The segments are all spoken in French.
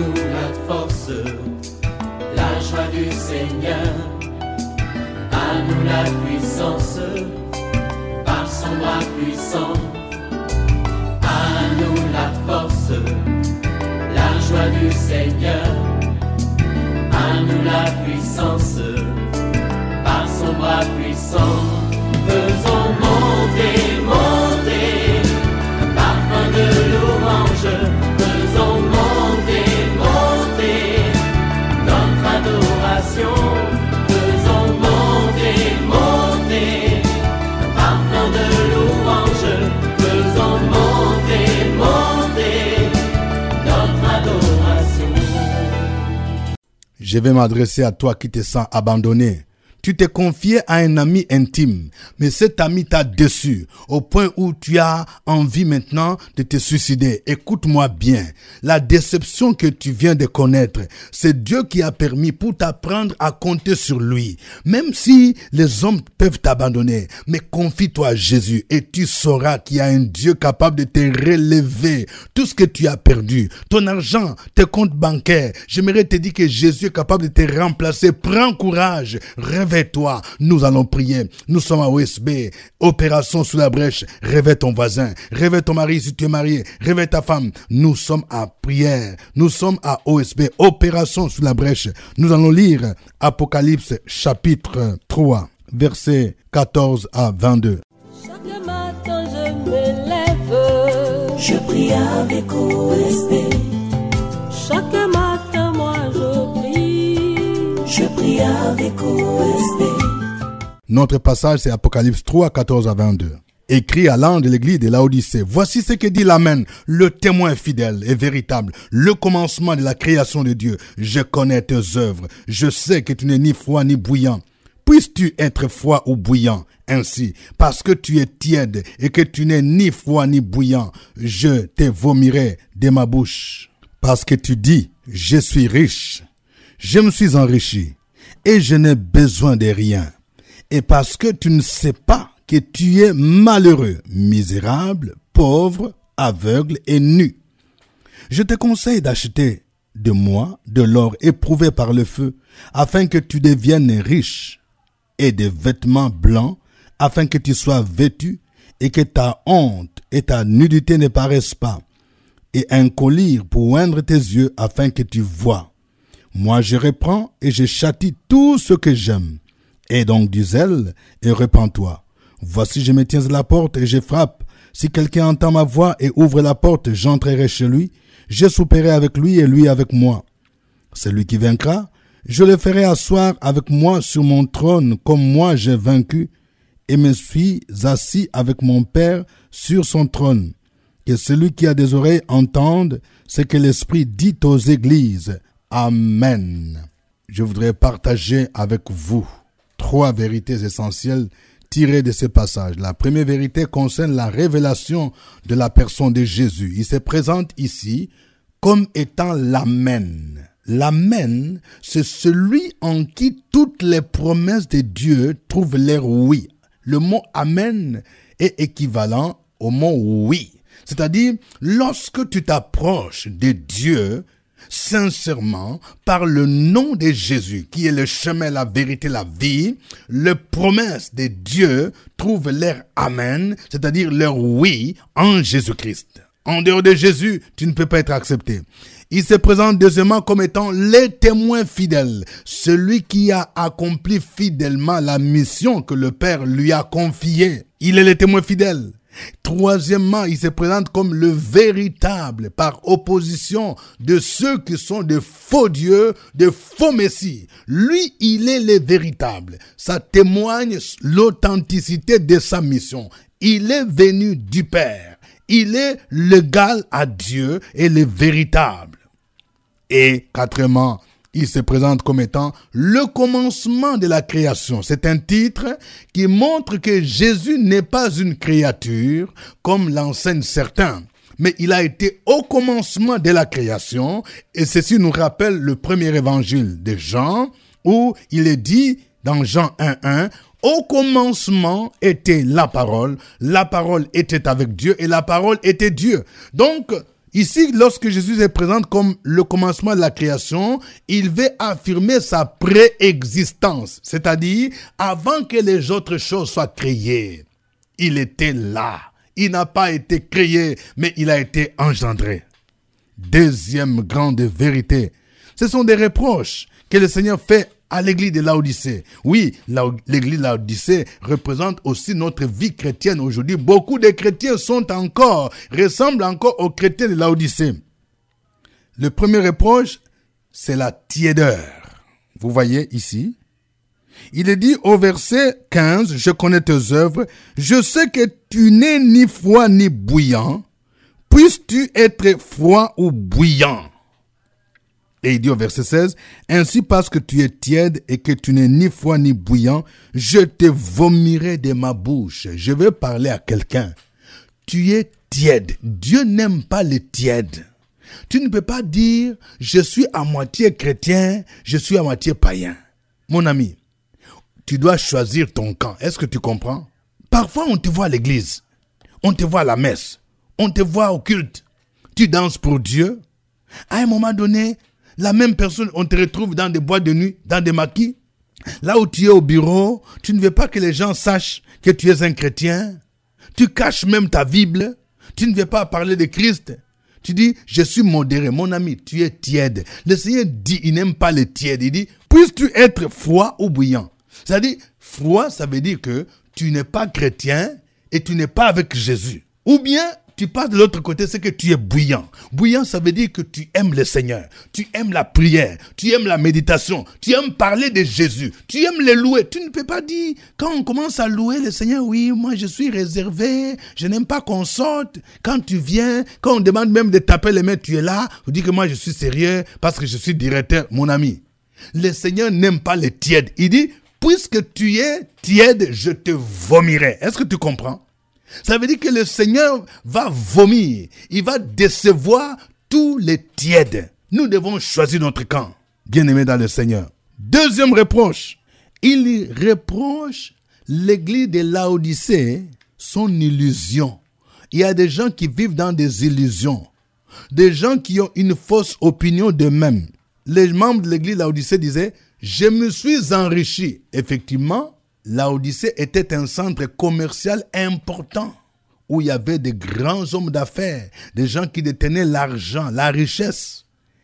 nous la force, la joie du Seigneur. À nous la puissance, par son bras puissant. À nous la force, la joie du Seigneur. À nous la puissance, par son bras puissant. Faisons monter, monter, un parfum de louange. Faisons monter, monter, notre adoration. Faisons monter, monter, un parfum de louange. Faisons monter, monter, notre adoration. Je vais m'adresser à toi qui te sens abandonné. Tu t'es confié à un ami intime, mais cet ami t'a déçu au point où tu as envie maintenant de te suicider. Écoute-moi bien, la déception que tu viens de connaître, c'est Dieu qui a permis pour t'apprendre à compter sur lui. Même si les hommes peuvent t'abandonner, mais confie-toi à Jésus et tu sauras qu'il y a un Dieu capable de te relever. Tout ce que tu as perdu, ton argent, tes comptes bancaires, j'aimerais te dire que Jésus est capable de te remplacer. Prends courage, réveille-toi, nous allons prier. Nous sommes à OSB, opération sous la brèche. Réveille ton voisin, réveille ton mari si tu es marié, réveille ta femme. Nous sommes à prière, nous sommes à OSB, opération sous la brèche. Nous allons lire Apocalypse chapitre 3, versets 14 à 22. Chaque matin je me lève, je prie avec OSB. chaque matin moi je prie. Je prie avec OSB. Notre passage, c'est Apocalypse 3, 14 à 22. Écrit à l'ange de l'église de Laodicée. Voici ce que dit l'Amen, le témoin fidèle et véritable, le commencement de la création de Dieu. Je connais tes œuvres. Je sais que tu n'es ni froid ni bouillant. Puisses-tu être froid ou bouillant ainsi, parce que tu es tiède et que tu n'es ni froid ni bouillant, je te vomirai de ma bouche. Parce que tu dis, je suis riche, je me suis enrichi et je n'ai besoin de rien. Et parce que tu ne sais pas que tu es malheureux, misérable, pauvre, aveugle et nu. Je te conseille d'acheter de moi de l'or éprouvé par le feu, afin que tu deviennes riche, et des vêtements blancs, afin que tu sois vêtu, et que ta honte et ta nudité ne paraissent pas, et un collier pour oindre tes yeux, afin que tu vois. Moi je reprends et je châtie tout ce que j'aime. Aie donc du zèle et repens-toi. Voici je me tiens à la porte et je frappe. Si quelqu'un entend ma voix et ouvre la porte, j'entrerai chez lui. Je souperai avec lui et lui avec moi. Celui qui vaincra, je le ferai asseoir avec moi sur mon trône comme moi j'ai vaincu et me suis assis avec mon Père sur son trône. Que celui qui a des oreilles entende ce que l'Esprit dit aux églises. Amen. Je voudrais partager avec vous 3 vérités essentielles tirées de ce passage. La première vérité concerne la révélation de la personne de Jésus. Il se présente ici comme étant l'Amen. L'Amen, c'est celui en qui toutes les promesses de Dieu trouvent leur oui. Le mot Amen est équivalent au mot oui. C'est-à-dire, lorsque tu t'approches de Dieu, sincèrement, par le nom de Jésus, qui est le chemin, la vérité, la vie, les promesses de Dieu trouvent leur Amen, c'est-à-dire leur oui en Jésus-Christ. En dehors de Jésus, tu ne peux pas être accepté. Il se présente deuxièmement comme étant les témoins fidèles, celui qui a accompli fidèlement la mission que le Père lui a confiée. Il est le témoin fidèle. Troisièmement, il se présente comme le véritable, par opposition de ceux qui sont de faux dieux, de faux messies. Lui, il est le véritable. Ça témoigne l'authenticité de sa mission. Il est venu du Père. Il est l'égal à Dieu et le véritable. Et quatrièmement, il se présente comme étant le commencement de la création. C'est un titre qui montre que Jésus n'est pas une créature comme l'enseignent certains, mais il a été au commencement de la création. Et ceci nous rappelle le premier évangile de Jean où il est dit dans Jean 1:1, au commencement était la parole était avec Dieu et la parole était Dieu. Donc, Ici, lorsque Jésus est présent comme le commencement de la création, il veut affirmer sa préexistence. C'est-à-dire, avant que les autres choses soient créées, il était là. Il n'a pas été créé, mais il a été engendré. Deuxième grande vérité, ce sont des reproches que le Seigneur fait à l'église de Laodicée. Oui, l'église de Laodicée représente aussi notre vie chrétienne aujourd'hui. Beaucoup de chrétiens ressemblent encore aux chrétiens de Laodicée. Le premier reproche, c'est la tiédeur. Vous voyez ici, il est dit au verset 15, « Je connais tes œuvres, je sais que tu n'es ni froid ni bouillant. Puisses-tu être froid ou bouillant ?» Et il dit au verset 16, « Ainsi parce que tu es tiède et que tu n'es ni froid ni bouillant, je te vomirai de ma bouche. » Je veux parler à quelqu'un. Tu es tiède. Dieu n'aime pas les tièdes. Tu ne peux pas dire, je suis à moitié chrétien, je suis à moitié païen. Mon ami, tu dois choisir ton camp. Est-ce que tu comprends? Parfois, on te voit à l'église, on te voit à la messe, on te voit au culte. Tu danses pour Dieu. À un moment donné, la même personne, on te retrouve dans des boîtes de nuit, dans des maquis. Là où tu es au bureau, tu ne veux pas que les gens sachent que tu es un chrétien. Tu caches même ta Bible. Tu ne veux pas parler de Christ. Tu dis, je suis modéré. Mon ami, tu es tiède. Le Seigneur dit, il n'aime pas les tièdes. Il dit, puisses-tu être froid ou bouillant? C'est-à-dire, froid, ça veut dire que tu n'es pas chrétien et tu n'es pas avec Jésus. Ou bien, tu passes de l'autre côté, c'est que tu es bouillant. Bouillant, ça veut dire que tu aimes le Seigneur. Tu aimes la prière. Tu aimes la méditation. Tu aimes parler de Jésus. Tu aimes le louer. Tu ne peux pas dire, quand on commence à louer le Seigneur, oui, moi je suis réservé. Je n'aime pas qu'on sorte. Quand tu viens, quand on demande même de taper les mains, tu es là. On dit que moi je suis sérieux parce que je suis directeur. Mon ami, le Seigneur n'aime pas les tièdes. Il dit, puisque tu es tiède, je te vomirai. Est-ce que tu comprends? Ça veut dire que le Seigneur va vomir. Il va décevoir tous les tièdes. Nous devons choisir notre camp, bien-aimés dans le Seigneur. Deuxième reproche. Il reproche l'église de Laodicée son illusion. Il y a des gens qui vivent dans des illusions. Des gens qui ont une fausse opinion d'eux-mêmes. Les membres de l'église de Laodicée disaient, je me suis enrichi. Effectivement, Laodicée était un centre commercial important où il y avait de grands hommes d'affaires, des gens qui détenaient l'argent, la richesse.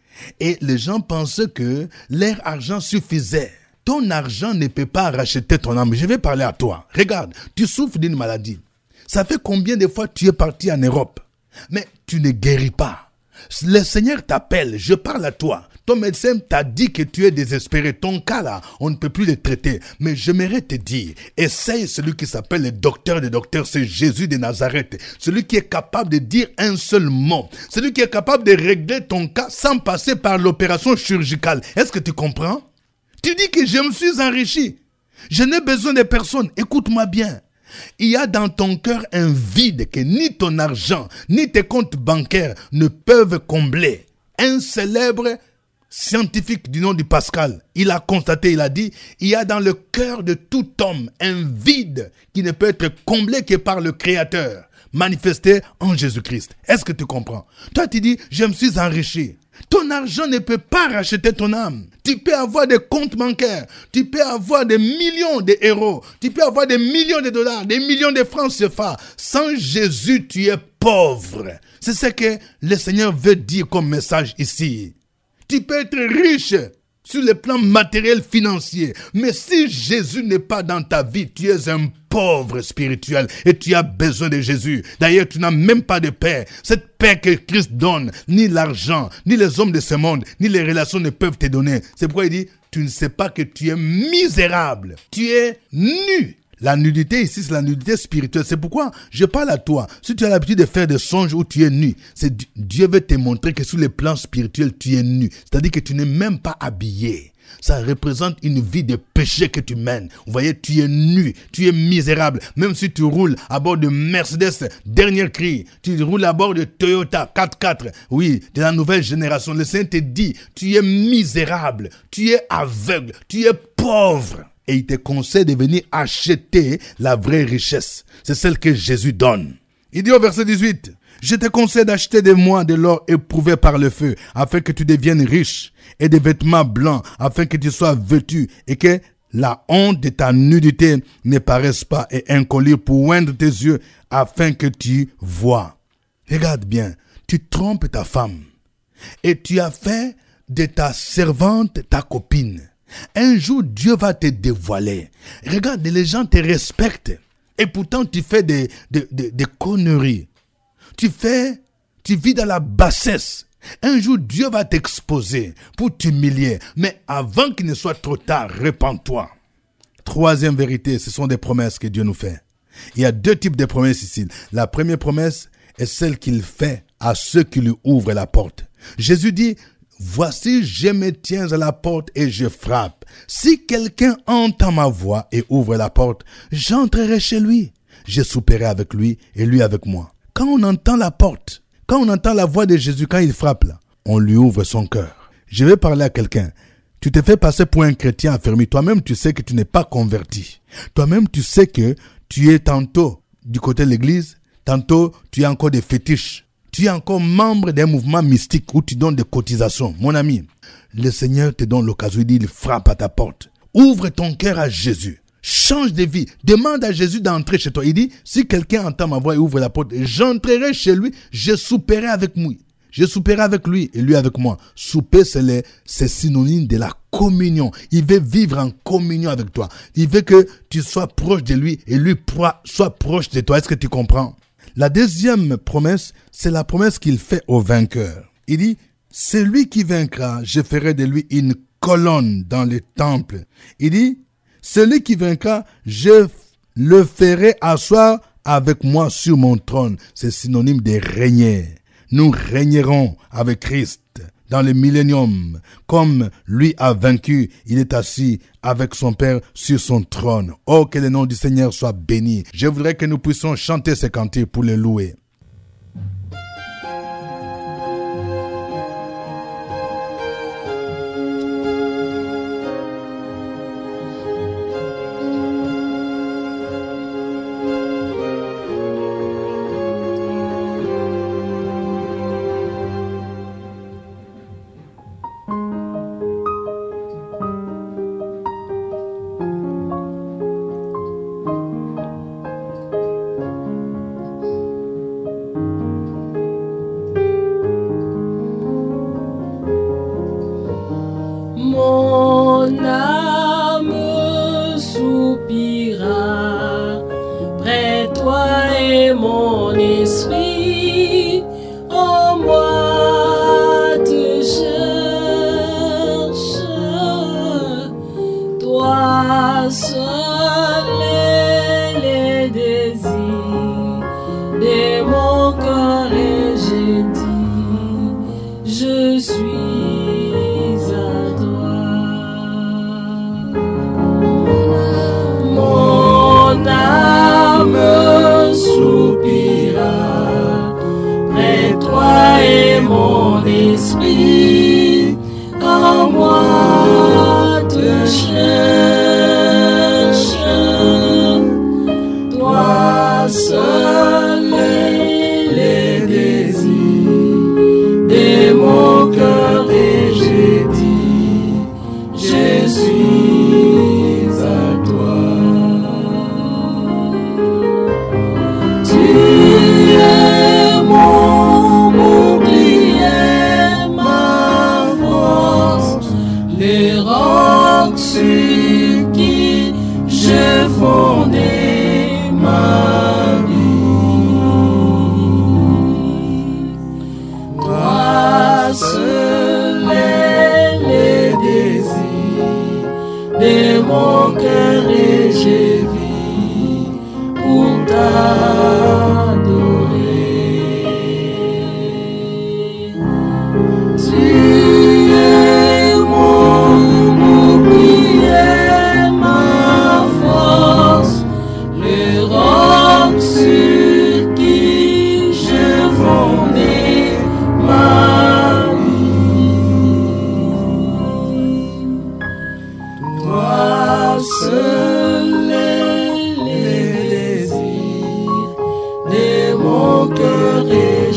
Et les gens pensaient que leur argent suffisait. Ton argent ne peut pas racheter ton âme. Je vais parler à toi. Regarde, tu souffres d'une maladie. Ça fait combien de fois tu es parti en Europe, mais tu ne guéris pas. Le Seigneur t'appelle, je parle à toi. Ton médecin t'a dit que tu es désespéré. Ton cas là, on ne peut plus le traiter. Mais j'aimerais te dire, essaye celui qui s'appelle le docteur des docteurs, c'est Jésus de Nazareth. Celui qui est capable de dire un seul mot. Celui qui est capable de régler ton cas sans passer par l'opération chirurgicale. Est-ce que tu comprends? Tu dis que je me suis enrichi. Je n'ai besoin de personne. Écoute-moi bien. Il y a dans ton cœur un vide que ni ton argent, ni tes comptes bancaires ne peuvent combler. Un célèbre scientifique du nom de Pascal, il a constaté, il a dit, il y a dans le cœur de tout homme un vide qui ne peut être comblé que par le Créateur, manifesté en Jésus-Christ. Est-ce que tu comprends? Toi, tu dis, je me suis enrichi. Ton argent ne peut pas racheter ton âme. Tu peux avoir des comptes bancaires, tu peux avoir des millions d'euros, tu peux avoir des millions de dollars, des millions de francs CFA. Sans Jésus, tu es pauvre. C'est ce que le Seigneur veut dire comme message ici. Tu peux être riche sur le plan matériel financier, mais si Jésus n'est pas dans ta vie, tu es un pauvre spirituel et tu as besoin de Jésus. D'ailleurs, tu n'as même pas de paix. Cette paix que Christ donne, ni l'argent, ni les hommes de ce monde, ni les relations ne peuvent te donner. C'est pourquoi il dit, tu ne sais pas que tu es misérable, tu es nu. La nudité ici, c'est la nudité spirituelle. C'est pourquoi je parle à toi. Si tu as l'habitude de faire des songes où tu es nu, Dieu veut te montrer que sur le plan spirituel, tu es nu. C'est-à-dire que tu n'es même pas habillé. Ça représente une vie de péché que tu mènes. Vous voyez, tu es nu, tu es misérable. Même si tu roules à bord de Mercedes, dernier cri, tu roules à bord de Toyota 4x4, oui, de la nouvelle génération. Le Seigneur te dit, tu es misérable, tu es aveugle, tu es pauvre. Et il te conseille de venir acheter la vraie richesse. C'est celle que Jésus donne. Il dit au verset 18, Je te conseille d'acheter de moi de l'or éprouvé par le feu, afin que tu deviennes riche, et des vêtements blancs, afin que tu sois vêtu, et que la honte de ta nudité ne paraisse pas, et un collier pour oindre tes yeux, afin que tu vois. Regarde bien, tu trompes ta femme, et tu as fait de ta servante ta copine. Un jour, Dieu va te dévoiler. Regarde, les gens te respectent, et pourtant tu fais des conneries. Tu vis dans la bassesse. Un jour, Dieu va t'exposer pour t'humilier. Mais avant qu'il ne soit trop tard, répands-toi. Troisième vérité, ce sont des promesses que Dieu nous fait. Il y a 2 types de promesses ici. La première promesse est celle qu'il fait à ceux qui lui ouvrent la porte. Jésus dit, « Voici, je me tiens à la porte et je frappe. Si quelqu'un entend ma voix et ouvre la porte, j'entrerai chez lui. Je souperai avec lui et lui avec moi. » Quand on entend la porte, quand on entend la voix de Jésus, quand il frappe là, on lui ouvre son cœur. Je vais parler à quelqu'un. Tu te fais passer pour un chrétien affermi. Toi-même, tu sais que tu n'es pas converti. Toi-même, tu sais que tu es tantôt du côté de l'église, tantôt tu as encore des fétiches. Tu es encore membre d'un mouvement mystique où tu donnes des cotisations. Mon ami, le Seigneur te donne l'occasion, il frappe à ta porte. Ouvre ton cœur à Jésus. Change de vie. Demande à Jésus d'entrer chez toi. Il dit, si quelqu'un entend ma voix et ouvre la porte, j'entrerai chez lui, je souperai avec lui. Je souperai avec lui et lui avec moi. Souper, c'est synonyme de la communion. Il veut vivre en communion avec toi. Il veut que tu sois proche de lui et lui soit proche de toi. Est-ce que tu comprends? La deuxième promesse, c'est la promesse qu'il fait au vainqueur. Il dit, celui qui vaincra, je ferai de lui une colonne dans le temple. Il dit, celui qui vaincra, je le ferai asseoir avec moi sur mon trône. C'est synonyme de régner. Nous régnerons avec Christ dans le millénium. Comme lui a vaincu, il est assis avec son Père sur son trône. Oh, que le nom du Seigneur soit béni. Je voudrais que nous puissions chanter ces cantiques pour le louer. Mon âme soupira près toi et mon esprit en moi te cherche. Toi seul est les désirs de mon cœur et j'ai dit, je suis à toi. Mon âme soupira près toi et mon esprit en moi te cherche. Toi seul est les désirs de mon cœur et j'ai dit, je suis à toi. Tu es mon bouclier, ma force, les rocs sur qui je fondais ma vie. Toi seul est les désirs de mon cœur et j'ai vis pour t'adorer. Tu es mon bouclier, ma force, le roc sur qui je fondais ma vie. Toi seul est les désirs de mon cœur et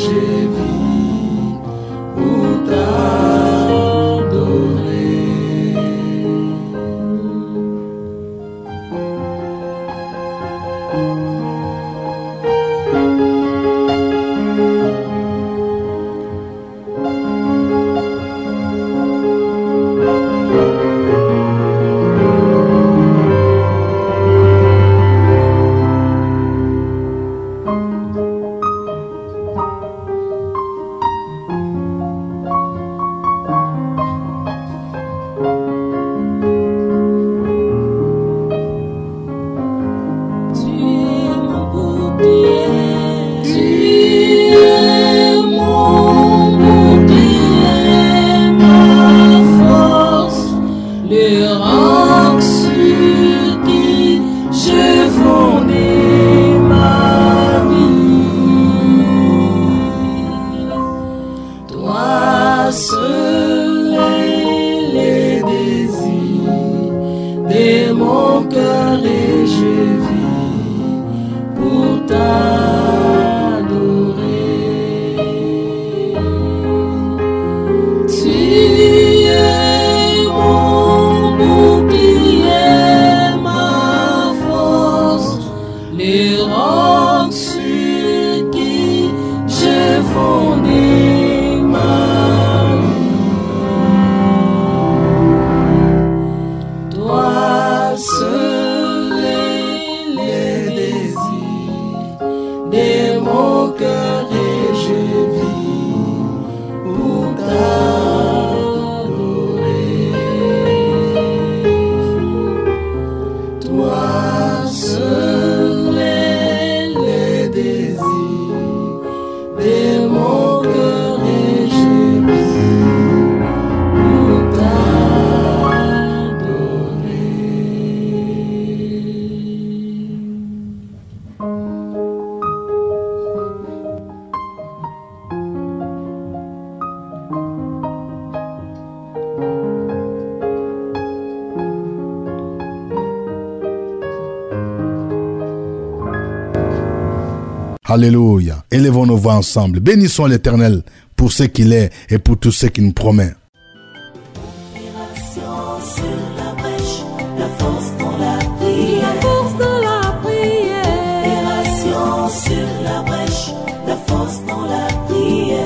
Alléluia. Élevons nos voix ensemble. Bénissons l'Éternel pour ce qu'il est et pour tout ce qu'il nous promet. Opération sur la brèche, la force dans la prière. La force dans la prière. Opération sur la brèche, la force dans la prière.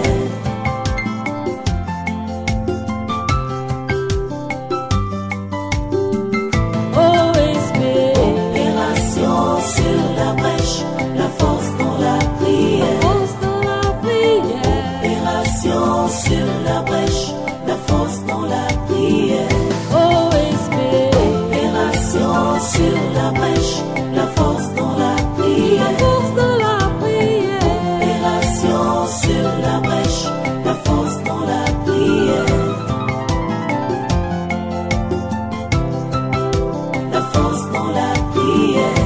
OSB. Opération sur la brèche, la force dans la prière. Force dans la prière. Opération sur la brèche, la force dans la prière. OSB. Opération sur la brèche, la force dans la prière. Force dans la prière. Opération sur la brèche, la force dans la prière. La force dans la prière.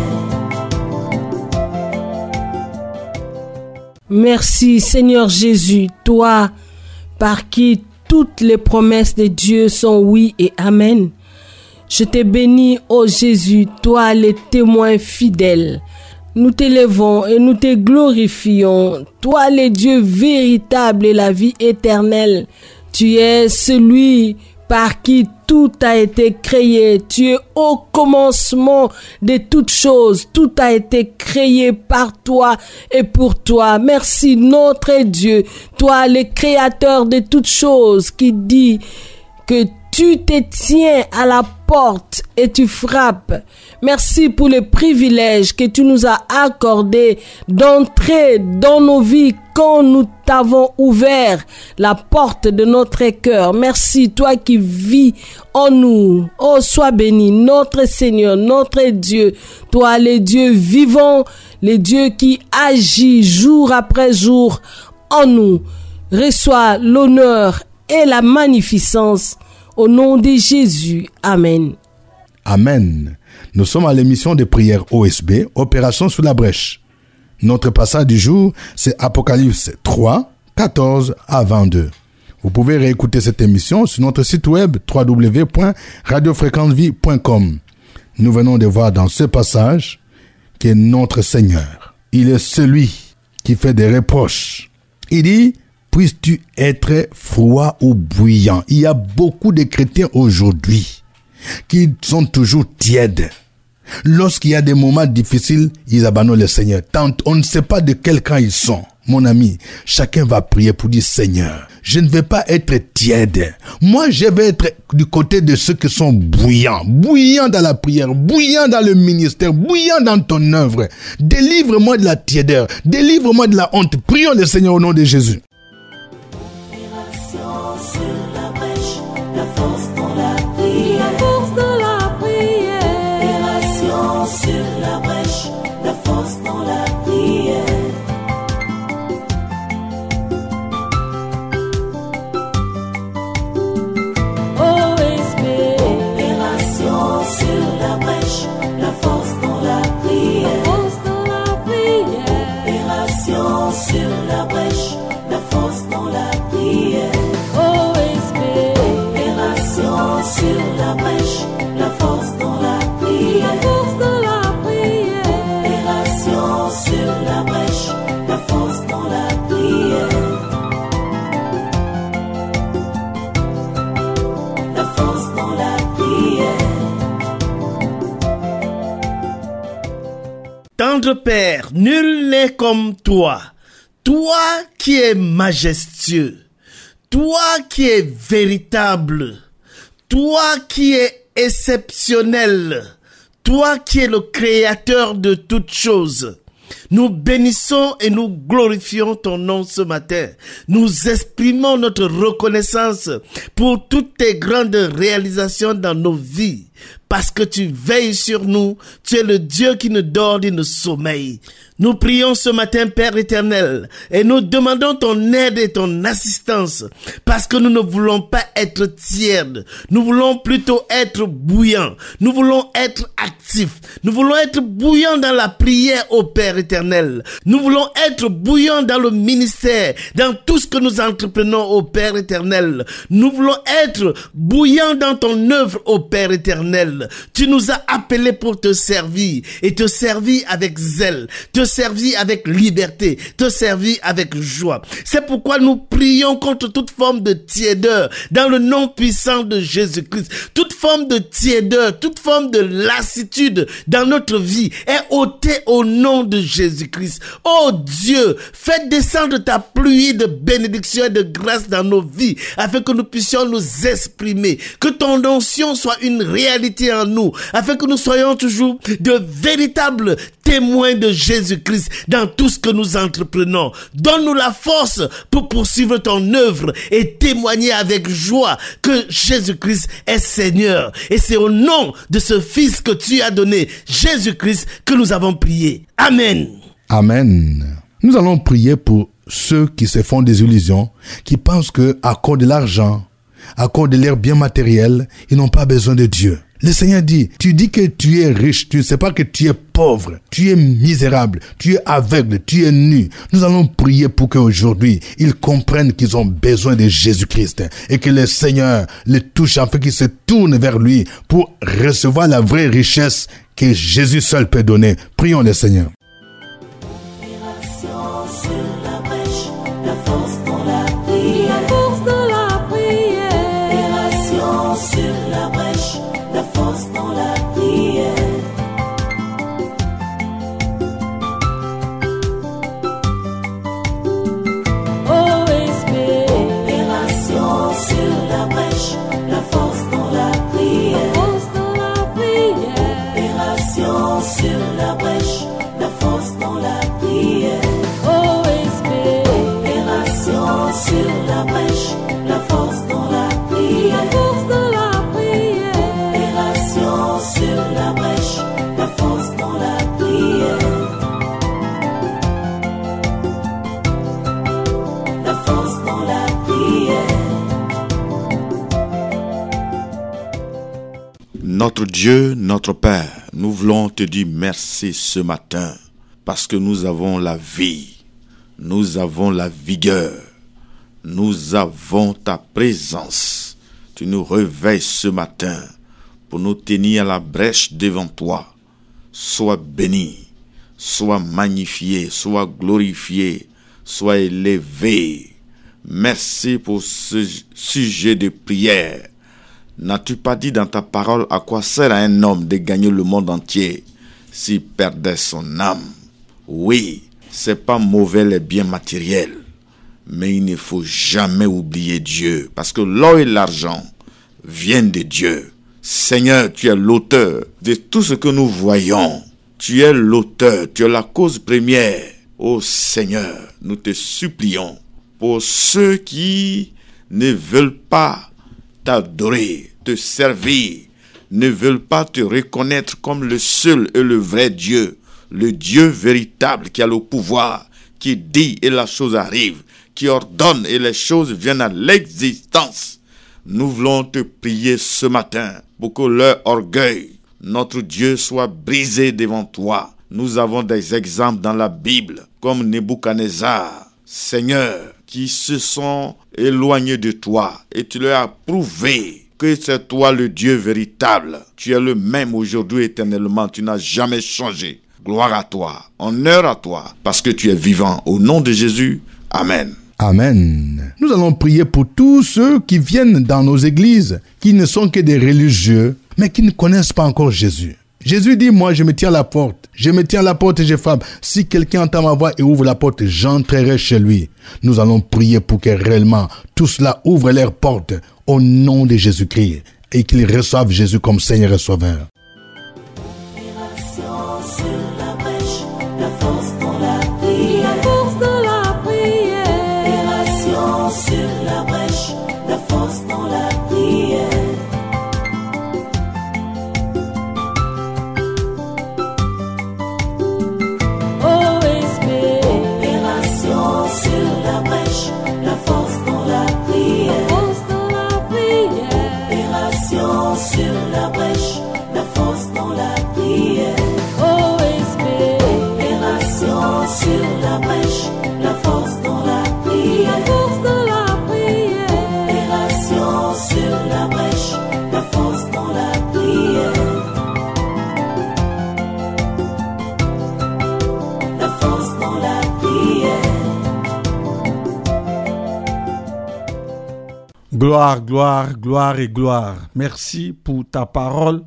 Merci Seigneur Jésus, toi par qui toutes les promesses de Dieu sont oui et amen. Je te bénis, ô Jésus, toi les témoins fidèles. Nous t'élevons et nous te glorifions, toi le Dieu véritable et la vie éternelle. Tu es celui par qui tout a été créé. Tu es au commencement de toutes choses. Tout a été créé par toi et pour toi. Merci notre Dieu, toi le créateur de toutes choses, qui dit que tu te tiens à la porte et tu frappes. Merci pour le privilège que tu nous as accordé d'entrer dans nos vies quand nous t'avons ouvert la porte de notre cœur. Merci, toi qui vis en nous. Oh, sois béni, notre Seigneur, notre Dieu. Toi, le Dieu vivant, le Dieu qui agit jour après jour en nous. Reçois l'honneur et la magnificence. Au nom de Jésus. Amen. Amen. Nous sommes à l'émission de prière OSB, Opération sous la brèche. Notre passage du jour, c'est Apocalypse 3, 14 à 22. Vous pouvez réécouter cette émission sur notre site web www.radiofréquencevie.com. Nous venons de voir dans ce passage que notre Seigneur, il est celui qui fait des reproches. Il dit: puisses-tu être froid ou bouillant? Il y a beaucoup de chrétiens aujourd'hui qui sont toujours tièdes. Lorsqu'il y a des moments difficiles, ils abandonnent le Seigneur. Tant on ne sait pas de quel camp ils sont. Mon ami, chacun va prier pour dire: Seigneur, je ne vais pas être tiède. Moi, je vais être du côté de ceux qui sont bouillants. Bouillants dans la prière, bouillants dans le ministère, bouillants dans ton œuvre. Délivre-moi de la tiédeur, délivre-moi de la honte. Prions le Seigneur au nom de Jésus. Sur la brèche, la force dans la prière. Force dans la prière. Opération sur la brèche, la force dans la prière. OSB. Opération sur la brèche, la force dans la prière. Force dans la prière. Opération sur la brèche, la force dans la prière. OSB. Opération sur la brèche, la force dans la prière. Force dans la prière. Opération sur la brèche, la force dans la prière. La force dans la prière. Tendre Père, nul n'est comme toi. Toi qui es majestueux. Toi qui es véritable. Toi qui es exceptionnel. Toi qui es le créateur de toutes choses. Nous bénissons et nous glorifions ton nom ce matin. Nous exprimons notre reconnaissance pour toutes tes grandes réalisations dans nos vies. Parce que tu veilles sur nous, tu es le Dieu qui ne dort ni ne sommeille. Nous prions ce matin, Père éternel, et nous demandons ton aide et ton assistance, parce que nous ne voulons pas être tièdes, nous voulons plutôt être bouillants, nous voulons être actifs, nous voulons être bouillants dans la prière au Père éternel, nous voulons être bouillants dans le ministère, dans tout ce que nous entreprenons au Père éternel, nous voulons être bouillants dans ton œuvre au Père éternel. Éternel. Tu nous as appelés pour te servir et te servir avec zèle, te servir avec liberté, te servir avec joie. C'est pourquoi nous prions contre toute forme de tiédeur dans le nom puissant de Jésus-Christ. Toute forme de tiédeur, toute forme de lassitude dans notre vie est ôtée au nom de Jésus-Christ. Oh Dieu, fais descendre ta pluie de bénédiction et de grâce dans nos vies afin que nous puissions nous exprimer. Que ton onction soit une réalité en nous afin que nous soyons toujours de véritables témoins de Jésus-Christ dans tout ce que nous entreprenons. Donne-nous la force pour poursuivre ton œuvre et témoigner avec joie que Jésus-Christ est Seigneur. Et c'est au nom de ce Fils que tu as donné, Jésus-Christ, que nous avons prié. Amen. Amen. Nous allons prier pour ceux qui se font des illusions, qui pensent que à cause de l'argent, à cause de leurs biens matériels, ils n'ont pas besoin de Dieu. Le Seigneur dit, tu dis que tu es riche, tu ne sais pas que tu es pauvre, tu es misérable, tu es aveugle, tu es nu. Nous allons prier pour qu'aujourd'hui, ils comprennent qu'ils ont besoin de Jésus-Christ et que le Seigneur les touche afin qu'ils se tournent vers lui pour recevoir la vraie richesse que Jésus seul peut donner. Prions le Seigneur. Sur la brèche, la force dans la prière. La force dans la prière. Opération sur la brèche, la force dans la prière. OSB. Opération sur la brèche, la force dans la La prière. force dans la prière. Opération sur la brèche, la force dans la prière. OSB. Opération sur la brèche, la force dans la La prière. force dans la prière. Opération sur la brèche, la force dans la prière. La force dans la prière. Notre Dieu, notre Père, nous voulons te dire merci ce matin parce que nous avons la vie, nous avons la vigueur, nous avons ta présence. Tu nous réveilles ce matin pour nous tenir à la brèche devant toi. Sois béni, sois magnifié, sois glorifié, sois élevé. Merci pour ce sujet de prière. N'as-tu pas dit dans ta parole à quoi sert à un homme de gagner le monde entier s'il perdait son âme? Oui, c'est pas mauvais les biens matériels, mais il ne faut jamais oublier Dieu, parce que l'or et l'argent viennent de Dieu. Seigneur, tu es l'auteur de tout ce que nous voyons. Tu es l'auteur, tu es la cause première. Ô Seigneur, nous te supplions pour ceux qui ne veulent pas t'adorer, te servir, ne veulent pas te reconnaître comme le seul et le vrai Dieu, le Dieu véritable qui a le pouvoir, qui dit et la chose arrive, qui ordonne et les choses viennent à l'existence. Nous voulons te prier ce matin pour que leur orgueil, notre Dieu, soit brisé devant toi. Nous avons des exemples dans la Bible, comme Nebuchadnezzar, Seigneur, qui se sont éloignés de toi et tu leur as prouvé que c'est toi le Dieu véritable. Tu es le même aujourd'hui éternellement, tu n'as jamais changé. Gloire à toi, honneur à toi, parce que tu es vivant. Au nom de Jésus, Amen. Amen. Nous allons prier pour tous ceux qui viennent dans nos églises, qui ne sont que des religieux, mais qui ne connaissent pas encore Jésus. Jésus dit, moi je me tiens à la porte. Je me tiens à la porte et je frappe. Si quelqu'un entend ma voix et ouvre la porte, j'entrerai chez lui. Nous allons prier pour que réellement tout cela ouvre leurs portes au nom de Jésus-Christ et qu'ils reçoivent Jésus comme Seigneur et Sauveur. Opération sur la brèche, la force dans la prière. La force dans la prière. Opération sur la brèche, la force dans la prière. OSB. Opération sur la brèche, la force dans la La prière. force dans la prière. Opération sur la brèche, la force dans la prière. OSB. Opération sur la brèche, la force dans la La prière. force dans la prière. Opération sur la brèche, la force dans la prière. Gloire, gloire, gloire et gloire. Merci pour ta parole.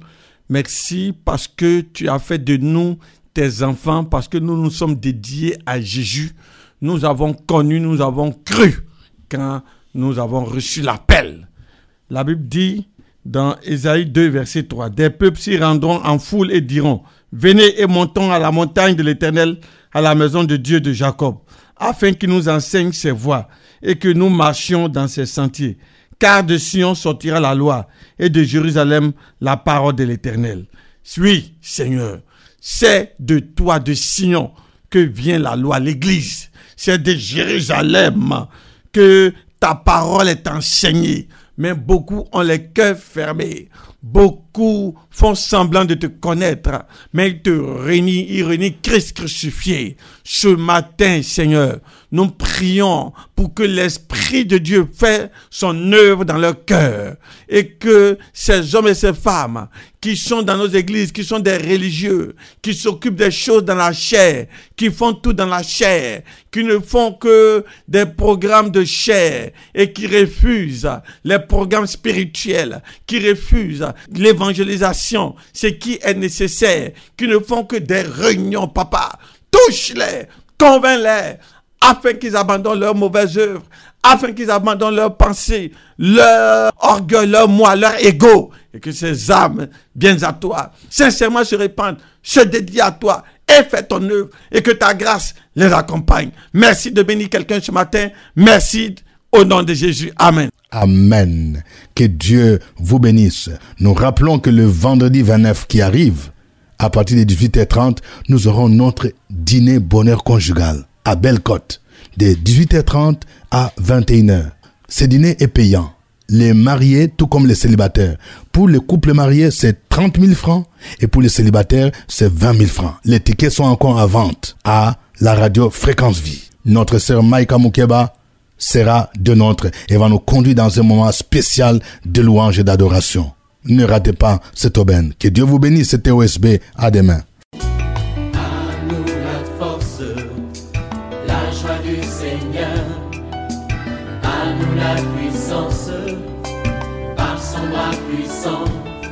Merci parce que tu as fait de nous tes enfants, parce que nous nous sommes dédiés à Jésus. Nous avons connu, nous avons cru quand nous avons reçu l'appel. La Bible dit dans Ésaïe 2, verset 3, « Des peuples s'y rendront en foule et diront, « Venez et montons à la montagne de l'Éternel, à la maison de Dieu de Jacob, afin qu'il nous enseigne ses voies et que nous marchions dans ses sentiers. Car de Sion sortira la loi et de Jérusalem la parole de l'Éternel. » Oui, Seigneur, c'est de toi, de Sion, que vient la loi, l'Église. C'est de Jérusalem que ta parole est enseignée. Mais beaucoup ont les cœurs fermés. Beaucoup font semblant de te connaître, mais ils renient Christ crucifié. Ce matin, Seigneur, nous prions pour que l'Esprit de Dieu fasse son œuvre dans leur cœur et que ces hommes et ces femmes qui sont dans nos églises, qui sont des religieux, qui s'occupent des choses dans la chair, qui font tout dans la chair, qui ne font que des programmes de chair et qui refusent les programmes spirituels, qui refusent l'évangélisation, ce qui est nécessaire, qui ne font que des réunions, papa. Touche-les, convainc-les, afin qu'ils abandonnent leurs mauvaises œuvres, afin qu'ils abandonnent leurs pensées, leur orgueil, leur moi, leur ego, et que ces âmes viennent à toi, sincèrement se répandent, se dédient à toi, et fais ton œuvre, et que ta grâce les accompagne. Merci de bénir quelqu'un ce matin. Merci au nom de Jésus. Amen. Amen. Que Dieu vous bénisse. Nous rappelons que le vendredi 29 qui arrive, à partir de 18h30, nous aurons notre dîner bonheur conjugal à Belle-Côte, de 18h30 à 21h. Ce dîner est payant. Les mariés, tout comme les célibataires. Pour les couples mariés, c'est 30 000 francs. Et pour les célibataires, c'est 20 000 francs. Les tickets sont encore à vente à la radio Fréquence Vie. Notre sœur Maïka Moukeba sera de notre et va nous conduire dans un moment spécial de louange et d'adoration. Ne ratez pas cette aubaine. Que Dieu vous bénisse. C'était OSB. À demain. À nous la force, la joie du Seigneur. À nous la puissance, par son bras puissant.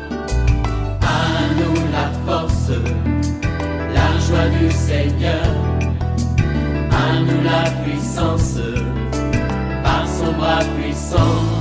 À nous la force, la joie du Seigneur. À nous la puissance, par son bras puissant.